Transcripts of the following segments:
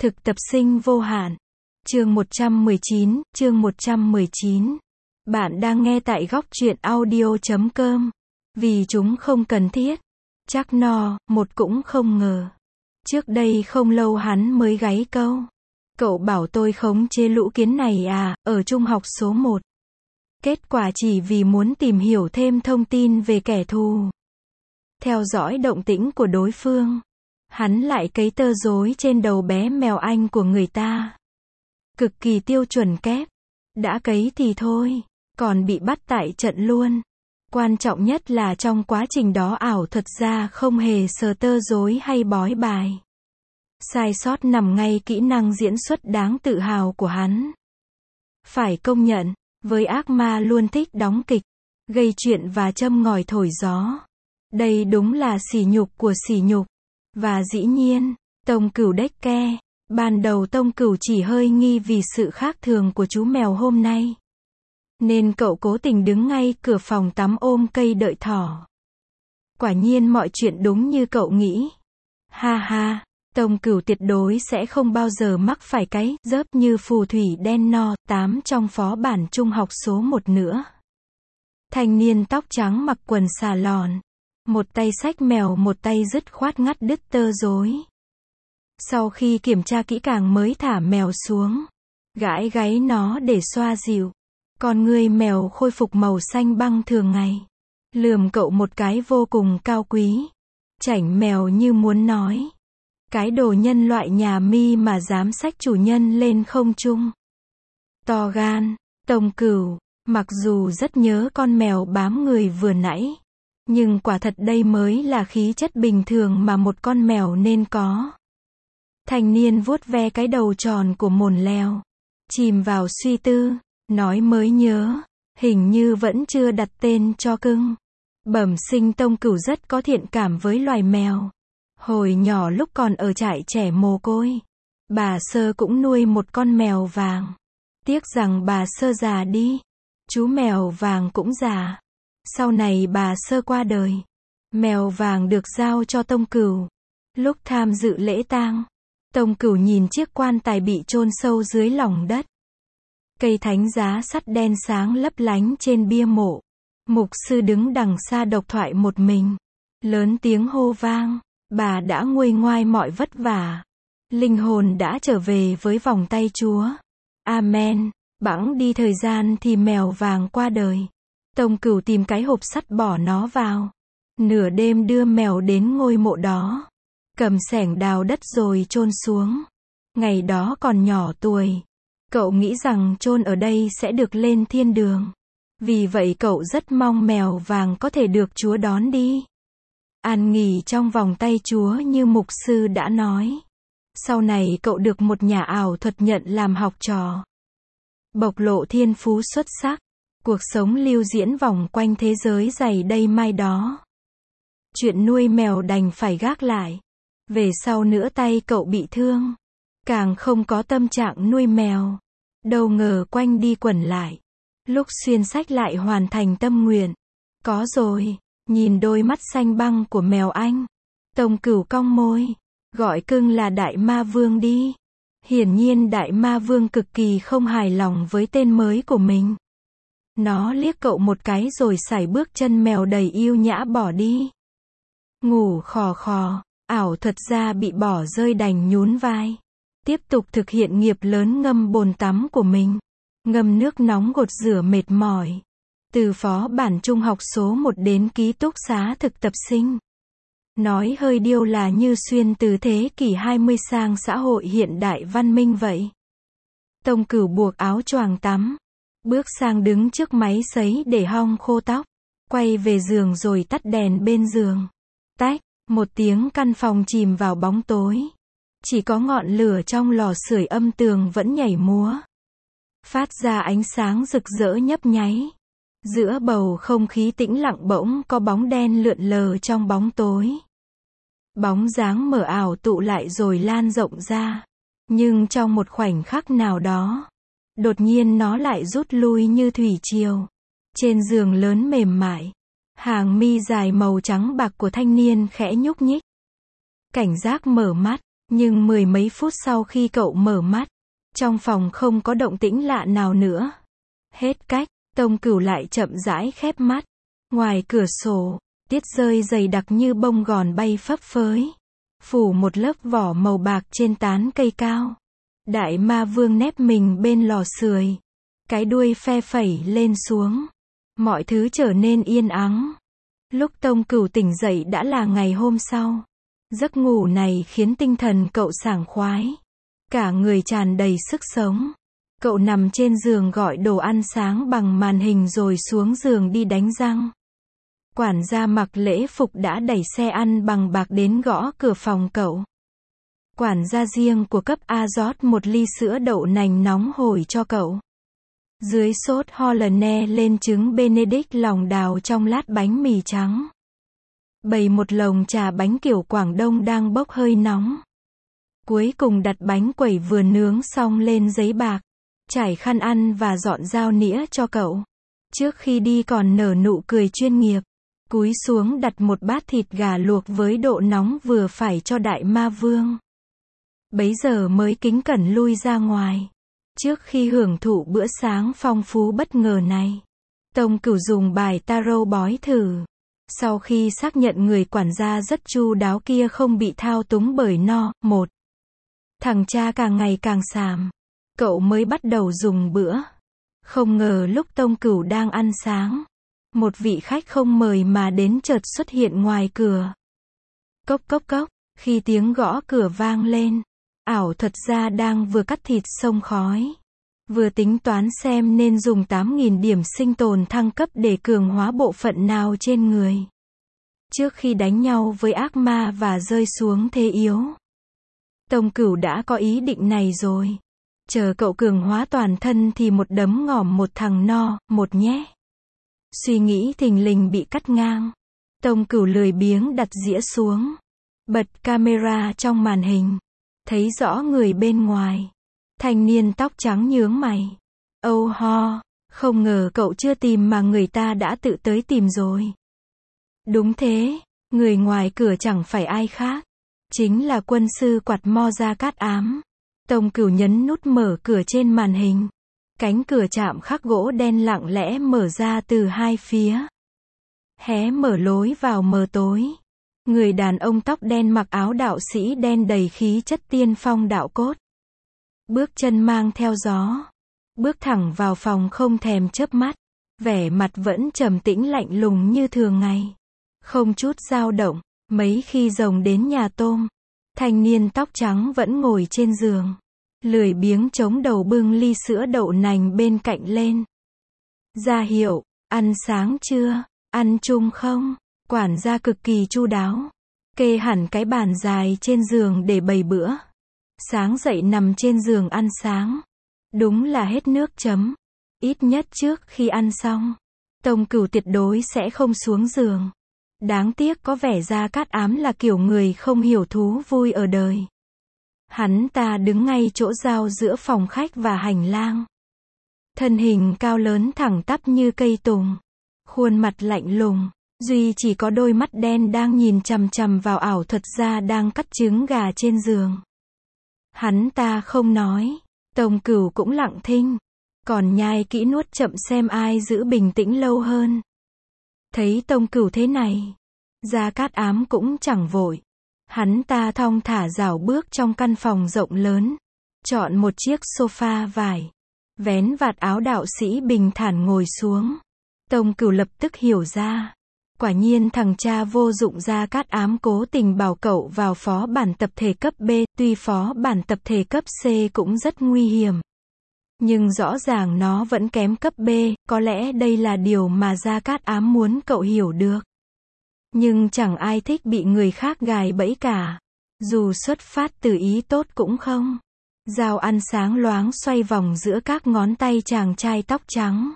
Thực tập sinh vô hạn. Chương 119, chương 119. Bạn đang nghe tại góc truyện audio.com. Vì chúng không cần thiết. Chắc no, một cũng không ngờ. Trước đây không lâu hắn mới gáy câu. Cậu bảo tôi khống chế lũ kiến này à, ở trung học số 1. Kết quả chỉ vì muốn tìm hiểu thêm thông tin về kẻ thù. Theo dõi động tĩnh của đối phương. Hắn lại cấy tơ rối trên đầu bé mèo Anh của người ta. Cực kỳ tiêu chuẩn kép. Đã cấy thì thôi, còn bị bắt tại trận luôn. Quan trọng nhất là trong quá trình đó ảo thuật ra không hề sờ tơ rối hay bói bài. Sai sót nằm ngay kỹ năng diễn xuất đáng tự hào của hắn. Phải công nhận, với ác ma luôn thích đóng kịch, gây chuyện và châm ngòi thổi gió. Đây đúng là sỉ nhục của sỉ nhục. Và dĩ nhiên, Tông Cửu Dekke, ban đầu Tông Cửu chỉ hơi nghi vì sự khác thường của chú mèo hôm nay. Nên cậu cố tình đứng ngay cửa phòng tắm ôm cây đợi thỏ. Quả nhiên mọi chuyện đúng như cậu nghĩ. Ha ha, Tông Cửu tuyệt đối sẽ không bao giờ mắc phải cái dớp như phù thủy đen no 8 trong phó bản trung học số 1 nữa. Thanh niên tóc trắng mặc quần xà lòn. Một tay xách mèo, một tay dứt khoát ngắt đứt tơ rối. Sau khi kiểm tra kỹ càng mới thả mèo xuống. Gãi gáy nó để xoa dịu. Con ngươi mèo khôi phục màu xanh băng thường ngày. Lườm cậu một cái vô cùng cao quý. Chảnh mèo như muốn nói. Cái đồ nhân loại nhà mi mà dám xách chủ nhân lên không trung. To gan, Tông Cửu, mặc dù rất nhớ con mèo bám người vừa nãy. Nhưng quả thật đây mới là khí chất bình thường mà một con mèo nên có. Thanh niên vuốt ve cái đầu tròn của mồn leo. Chìm vào suy tư, nói mới nhớ, hình như vẫn chưa đặt tên cho cưng. Bẩm sinh Tông Cửu rất có thiện cảm với loài mèo. Hồi nhỏ lúc còn ở trại trẻ mồ côi, bà Sơ cũng nuôi một con mèo vàng. Tiếc rằng bà Sơ già đi. Chú mèo vàng cũng già. Sau này bà Sơ qua đời. Mèo vàng được giao cho Tông Cửu. Lúc tham dự lễ tang, Tông Cửu nhìn chiếc quan tài bị chôn sâu dưới lòng đất. Cây thánh giá sắt đen sáng lấp lánh trên bia mộ. Mục sư đứng đằng xa độc thoại một mình. Lớn tiếng hô vang. Bà đã nguôi ngoai mọi vất vả. Linh hồn đã trở về với vòng tay Chúa. Amen. Bẵng đi thời gian thì mèo vàng qua đời. Tông Cửu tìm cái hộp sắt bỏ nó vào. Nửa đêm đưa mèo đến ngôi mộ đó. Cầm xẻng đào đất rồi chôn xuống. Ngày đó còn nhỏ tuổi. Cậu nghĩ rằng chôn ở đây sẽ được lên thiên đường. Vì vậy cậu rất mong mèo vàng có thể được Chúa đón đi. An nghỉ trong vòng tay Chúa như mục sư đã nói. Sau này cậu được một nhà ảo thuật nhận làm học trò. Bộc lộ thiên phú xuất sắc. Cuộc sống lưu diễn vòng quanh thế giới dày đây mai đó. Chuyện nuôi mèo đành phải gác lại. Về sau nữa tay cậu bị thương. Càng không có tâm trạng nuôi mèo. Đâu ngờ quanh đi quẩn lại. Lúc xuyên sách lại hoàn thành tâm nguyện. Có rồi, nhìn đôi mắt xanh băng của mèo Anh. Tông Cửu cong môi. Gọi cưng là Đại Ma Vương đi. Hiển nhiên Đại Ma Vương cực kỳ không hài lòng với tên mới của mình. Nó liếc cậu một cái rồi sải bước chân mèo đầy yêu nhã bỏ đi. Ngủ khò khò, ảo thuật ra bị bỏ rơi đành nhún vai. Tiếp tục thực hiện nghiệp lớn ngâm bồn tắm của mình. Ngâm nước nóng gột rửa mệt mỏi. Từ phó bản trung học số 1 đến ký túc xá thực tập sinh. Nói hơi điêu là như xuyên từ thế kỷ 20 sang xã hội hiện đại văn minh vậy. Tông Cửu buộc áo choàng tắm. Bước sang đứng trước máy sấy để hong khô tóc. Quay về giường rồi tắt đèn bên giường. Tách, một tiếng căn phòng chìm vào bóng tối. Chỉ có ngọn lửa trong lò sưởi âm tường vẫn nhảy múa. Phát ra ánh sáng rực rỡ nhấp nháy. Giữa bầu không khí tĩnh lặng bỗng có bóng đen lượn lờ trong bóng tối. Bóng dáng mờ ảo tụ lại rồi lan rộng ra. Nhưng trong một khoảnh khắc nào đó, đột nhiên nó lại rút lui như thủy triều. Trên giường lớn mềm mại, hàng mi dài màu trắng bạc của thanh niên khẽ nhúc nhích. Cảnh giác mở mắt, Nhưng mười mấy phút sau khi cậu mở mắt, trong phòng không có động tĩnh lạ nào nữa. Hết cách, Tông Cửu lại chậm rãi khép mắt. Ngoài cửa sổ, tiết rơi dày đặc như bông gòn bay phấp phới, phủ một lớp vỏ màu bạc trên tán cây cao. Đại ma vương nép mình bên lò sưởi, cái đuôi phe phẩy lên xuống. Mọi thứ trở nên yên ắng. Lúc Tông Cửu tỉnh dậy đã là ngày hôm sau. Giấc ngủ này khiến tinh thần cậu sảng khoái, cả người tràn đầy sức sống. Cậu nằm trên giường gọi đồ ăn sáng bằng màn hình rồi xuống giường đi đánh răng. Quản gia mặc lễ phục đã đẩy xe ăn bằng bạc đến gõ cửa phòng cậu. Quản gia riêng của cấp A rót một ly sữa đậu nành nóng hổi cho cậu. Dưới sốt Hollandaise lên trứng Benedict lòng đào trong lát bánh mì trắng. Bày một lồng trà bánh kiểu Quảng Đông đang bốc hơi nóng. Cuối cùng đặt bánh quẩy vừa nướng xong lên giấy bạc, trải khăn ăn và dọn dao nĩa cho cậu. Trước khi đi còn nở nụ cười chuyên nghiệp, cúi xuống đặt một bát thịt gà luộc với độ nóng vừa phải cho đại ma vương. Bấy giờ mới kính cẩn lui ra ngoài. Trước khi hưởng thụ bữa sáng phong phú bất ngờ này, Tông Cửu dùng bài tarot bói thử. Sau khi xác nhận người quản gia rất chu đáo kia không bị thao túng bởi một thằng cha càng ngày càng xàm, cậu mới bắt đầu dùng bữa. Không ngờ lúc Tông Cửu đang ăn sáng, một vị khách không mời mà đến chợt xuất hiện ngoài cửa. Cốc cốc cốc, khi tiếng gõ cửa vang lên, ảo thuật gia đang vừa cắt thịt xông khói, vừa tính toán xem nên dùng 8.000 điểm sinh tồn thăng cấp để cường hóa bộ phận nào trên người, trước khi đánh nhau với ác ma và rơi xuống thế yếu. Tông Cửu đã có ý định này rồi. Chờ cậu cường hóa toàn thân thì một đấm ngỏm một thằng một nhé. Suy nghĩ thình lình bị cắt ngang. Tông Cửu lười biếng đặt dĩa xuống, bật camera trong màn hình, thấy rõ người bên ngoài. Thanh niên tóc trắng nhướng mày. Âu ho, không ngờ cậu chưa tìm mà người ta đã tự tới tìm rồi. Đúng thế, người ngoài cửa chẳng phải ai khác, chính là quân sư Quạt Mo Gia Cát Ám. Tông Cửu nhấn nút mở cửa trên màn hình. Cánh cửa chạm khắc gỗ đen lặng lẽ mở ra từ hai phía, hé mở lối vào mờ tối. Người đàn ông tóc đen mặc áo đạo sĩ đen đầy khí chất tiên phong đạo cốt. Bước chân mang theo gió, bước thẳng vào phòng không thèm chớp mắt, vẻ mặt vẫn trầm tĩnh lạnh lùng như thường ngày, không chút dao động. Mấy khi rồng đến nhà tôm, thanh niên tóc trắng vẫn ngồi trên giường, lười biếng chống đầu bưng ly sữa đậu nành bên cạnh lên. Ra hiệu, ăn sáng chưa, ăn chung không? Quản gia cực kỳ chu đáo, kê hẳn cái bàn dài trên giường để bày bữa. Sáng dậy nằm trên giường ăn sáng, đúng là hết nước chấm. Ít nhất trước khi ăn xong, Tông Cửu tuyệt đối sẽ không xuống giường. Đáng tiếc có vẻ Gia Cát Ám là kiểu người không hiểu thú vui ở đời. Hắn ta đứng ngay chỗ giao giữa phòng khách và hành lang. Thân hình cao lớn thẳng tắp như cây tùng, khuôn mặt lạnh lùng, duy chỉ có đôi mắt đen đang nhìn chằm chằm vào ảo thuật gia đang cắt trứng gà trên giường. Hắn ta không nói, Tông Cửu cũng lặng thinh, còn nhai kỹ nuốt chậm xem ai giữ bình tĩnh lâu hơn. Thấy Tông Cửu thế này, Gia Cát Ám cũng chẳng vội. Hắn ta thong thả rảo bước trong căn phòng rộng lớn, chọn một chiếc sofa vải, vén vạt áo đạo sĩ bình thản ngồi xuống. Tông Cửu lập tức hiểu ra, quả nhiên thằng cha vô dụng Gia Cát Ám cố tình bảo cậu vào phó bản tập thể cấp B, tuy phó bản tập thể cấp C cũng rất nguy hiểm, nhưng rõ ràng nó vẫn kém cấp B, có lẽ đây là điều mà Gia Cát Ám muốn cậu hiểu được. Nhưng chẳng ai thích bị người khác gài bẫy cả, dù xuất phát từ ý tốt cũng không. Dao ăn sáng loáng xoay vòng giữa các ngón tay chàng trai tóc trắng,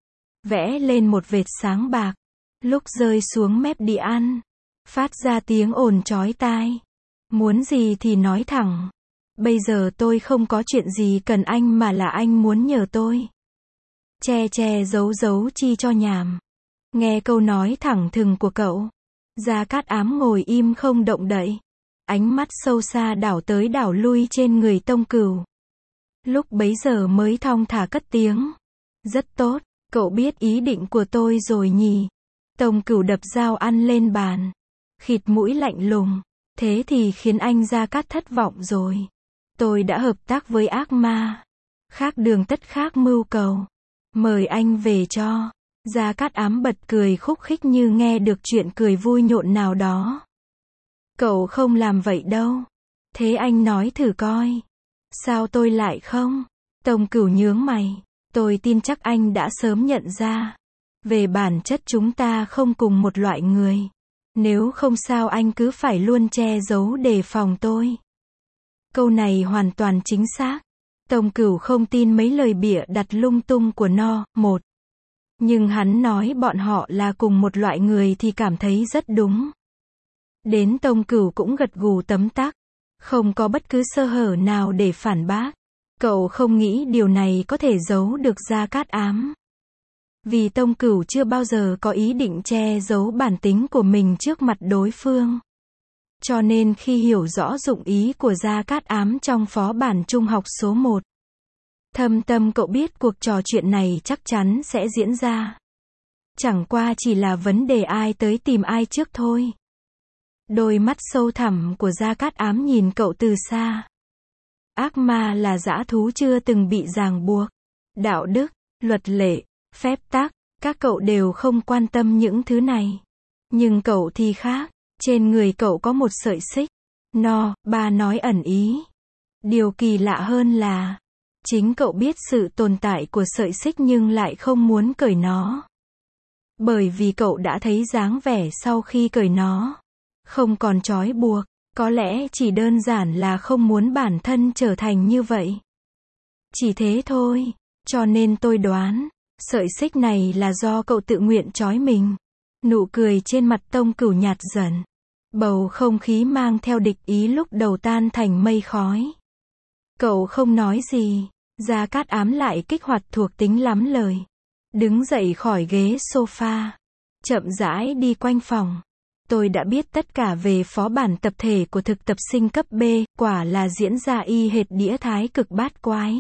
vẽ lên một vệt sáng bạc, lúc rơi xuống mép đĩa ăn, phát ra tiếng ồn chói tai. Muốn gì thì nói thẳng. Bây giờ tôi không có chuyện gì cần anh mà là anh muốn nhờ tôi. Che che giấu giấu chi cho nhàm. Nghe câu nói thẳng thừng của cậu, Gia Cát Ám ngồi im không động đậy. Ánh mắt sâu xa đảo tới đảo lui trên người Tông Cửu. Lúc bấy giờ mới thong thả cất tiếng. Rất tốt, cậu biết ý định của tôi rồi nhỉ? Tông Cửu đập dao ăn lên bàn. Khịt mũi lạnh lùng. Thế thì khiến anh Gia Cát thất vọng rồi. Tôi đã hợp tác với ác ma. Khác đường tất khác mưu cầu. Mời anh về cho. Gia Cát ám bật cười khúc khích như nghe được chuyện cười vui nhộn nào đó. Cậu không làm vậy đâu. Thế anh nói thử coi. Sao tôi lại không? Tông Cửu nhướng mày. Tôi tin chắc anh đã sớm nhận ra. Về bản chất chúng ta không cùng một loại người. Nếu không sao anh cứ phải luôn che giấu đề phòng tôi. Câu này hoàn toàn chính xác. Tông Cửu không tin mấy lời bịa đặt lung tung của nó. Một. Nhưng hắn nói bọn họ là cùng một loại người thì cảm thấy rất đúng. Đến Tông Cửu cũng gật gù tấm tắc. Không có bất cứ sơ hở nào để phản bác. Cậu không nghĩ điều này có thể giấu được Gia Cát ám. Vì Tông Cửu chưa bao giờ có ý định che giấu bản tính của mình trước mặt đối phương. Cho nên khi hiểu rõ dụng ý của Gia Cát ám trong phó bản trung học số 1. Thâm tâm cậu biết cuộc trò chuyện này chắc chắn sẽ diễn ra. Chẳng qua chỉ là vấn đề ai tới tìm ai trước thôi. Đôi mắt sâu thẳm của Gia Cát ám nhìn cậu từ xa. Ác ma là dã thú chưa từng bị ràng buộc. Đạo đức, luật lệ, phép tắc, các cậu đều không quan tâm những thứ này. Nhưng cậu thì khác. Trên người cậu có một sợi xích. Bà nói ẩn ý. Điều kỳ lạ hơn là chính cậu biết sự tồn tại của sợi xích nhưng lại không muốn cởi nó. Bởi vì cậu đã thấy dáng vẻ sau khi cởi nó. Không còn trói buộc. Có lẽ chỉ đơn giản là không muốn bản thân trở thành như vậy. Chỉ thế thôi. Cho nên tôi đoán, sợi xích này là do cậu tự nguyện trói mình. Nụ cười trên mặt Tông Cửu nhạt dần. Bầu không khí mang theo địch ý lúc đầu tan thành mây khói. Cậu không nói gì. Gia Cát ám lại kích hoạt thuộc tính lắm lời. Đứng dậy khỏi ghế sofa. Chậm rãi đi quanh phòng. Tôi đã biết tất cả về phó bản tập thể của thực tập sinh cấp B, quả là diễn ra y hệt đĩa thái cực bát quái.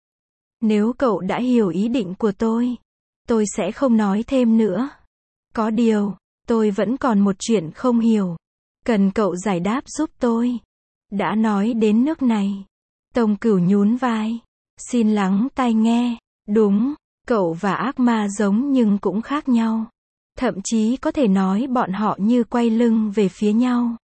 Nếu cậu đã hiểu ý định của tôi sẽ không nói thêm nữa. Có điều, tôi vẫn còn một chuyện không hiểu. Cần cậu giải đáp giúp tôi. Đã nói đến nước này. Tông Cửu nhún vai. Xin lắng tai nghe. Đúng, cậu và ác ma giống nhưng cũng khác nhau. Thậm chí có thể nói bọn họ như quay lưng về phía nhau.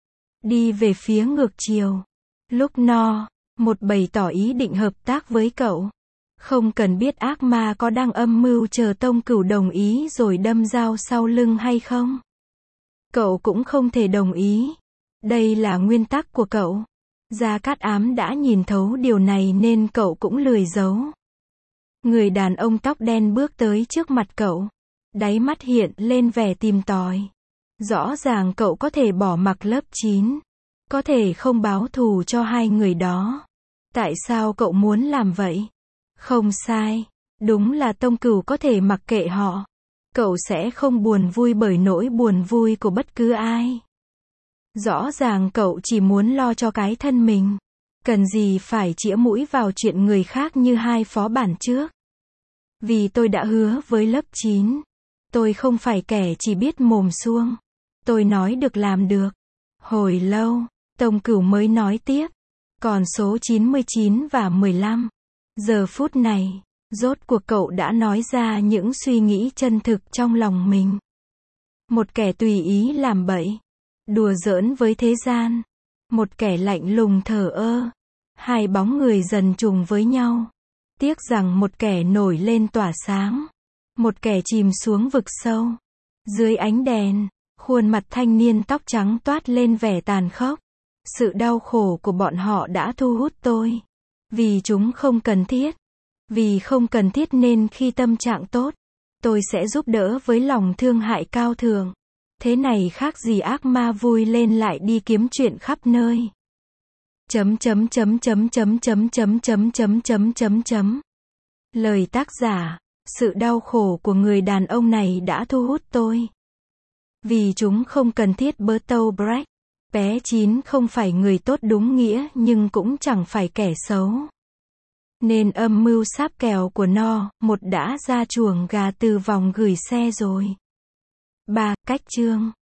Đi về phía ngược chiều. Lúc một bầy tỏ ý định hợp tác với cậu. Không cần biết ác ma có đang âm mưu chờ Tông Cửu đồng ý rồi đâm dao sau lưng hay không. Cậu cũng không thể đồng ý. Đây là nguyên tắc của cậu. Gia Cát ám đã nhìn thấu điều này nên cậu cũng lười giấu. Người đàn ông tóc đen bước tới trước mặt cậu. Đáy mắt hiện lên vẻ tìm tòi. Rõ ràng cậu có thể bỏ mặc lớp 9. Có thể không báo thù cho hai người đó. Tại sao cậu muốn làm vậy? Không sai. Đúng là Tông Cửu có thể mặc kệ họ. Cậu sẽ không buồn vui bởi nỗi buồn vui của bất cứ ai. Rõ ràng cậu chỉ muốn lo cho cái thân mình. Cần gì phải chĩa mũi vào chuyện người khác như hai phó bản trước. Vì tôi đã hứa với lớp 9. Tôi không phải kẻ chỉ biết mồm suông. Tôi nói được làm được. Hồi lâu, Tông Cửu mới nói tiếp. Còn số 99 và 15. Giờ phút này, rốt cuộc cậu đã nói ra những suy nghĩ chân thực trong lòng mình. Một kẻ tùy ý làm bậy. Đùa giỡn với thế gian. Một kẻ lạnh lùng thờ ơ. Hai bóng người dần trùng với nhau. Tiếc rằng một kẻ nổi lên tỏa sáng. Một kẻ chìm xuống vực sâu. Dưới ánh đèn, khuôn mặt thanh niên tóc trắng toát lên vẻ tàn khốc. Sự đau khổ của bọn họ đã thu hút tôi. Vì chúng không cần thiết. Vì không cần thiết nên khi tâm trạng tốt, tôi sẽ giúp đỡ với lòng thương hại cao thượng. Thế này khác gì ác ma vui lên lại đi kiếm chuyện khắp nơi. Lời tác giả, sự đau khổ của người đàn ông này đã thu hút tôi. Vì chúng không cần thiết Bertolt Brecht. Bé Chín không phải người tốt đúng nghĩa nhưng cũng chẳng phải kẻ xấu. Nên âm mưu sáp kèo của nó, một đã ra chuồng gà từ vòng gửi xe rồi. 3. Cách chương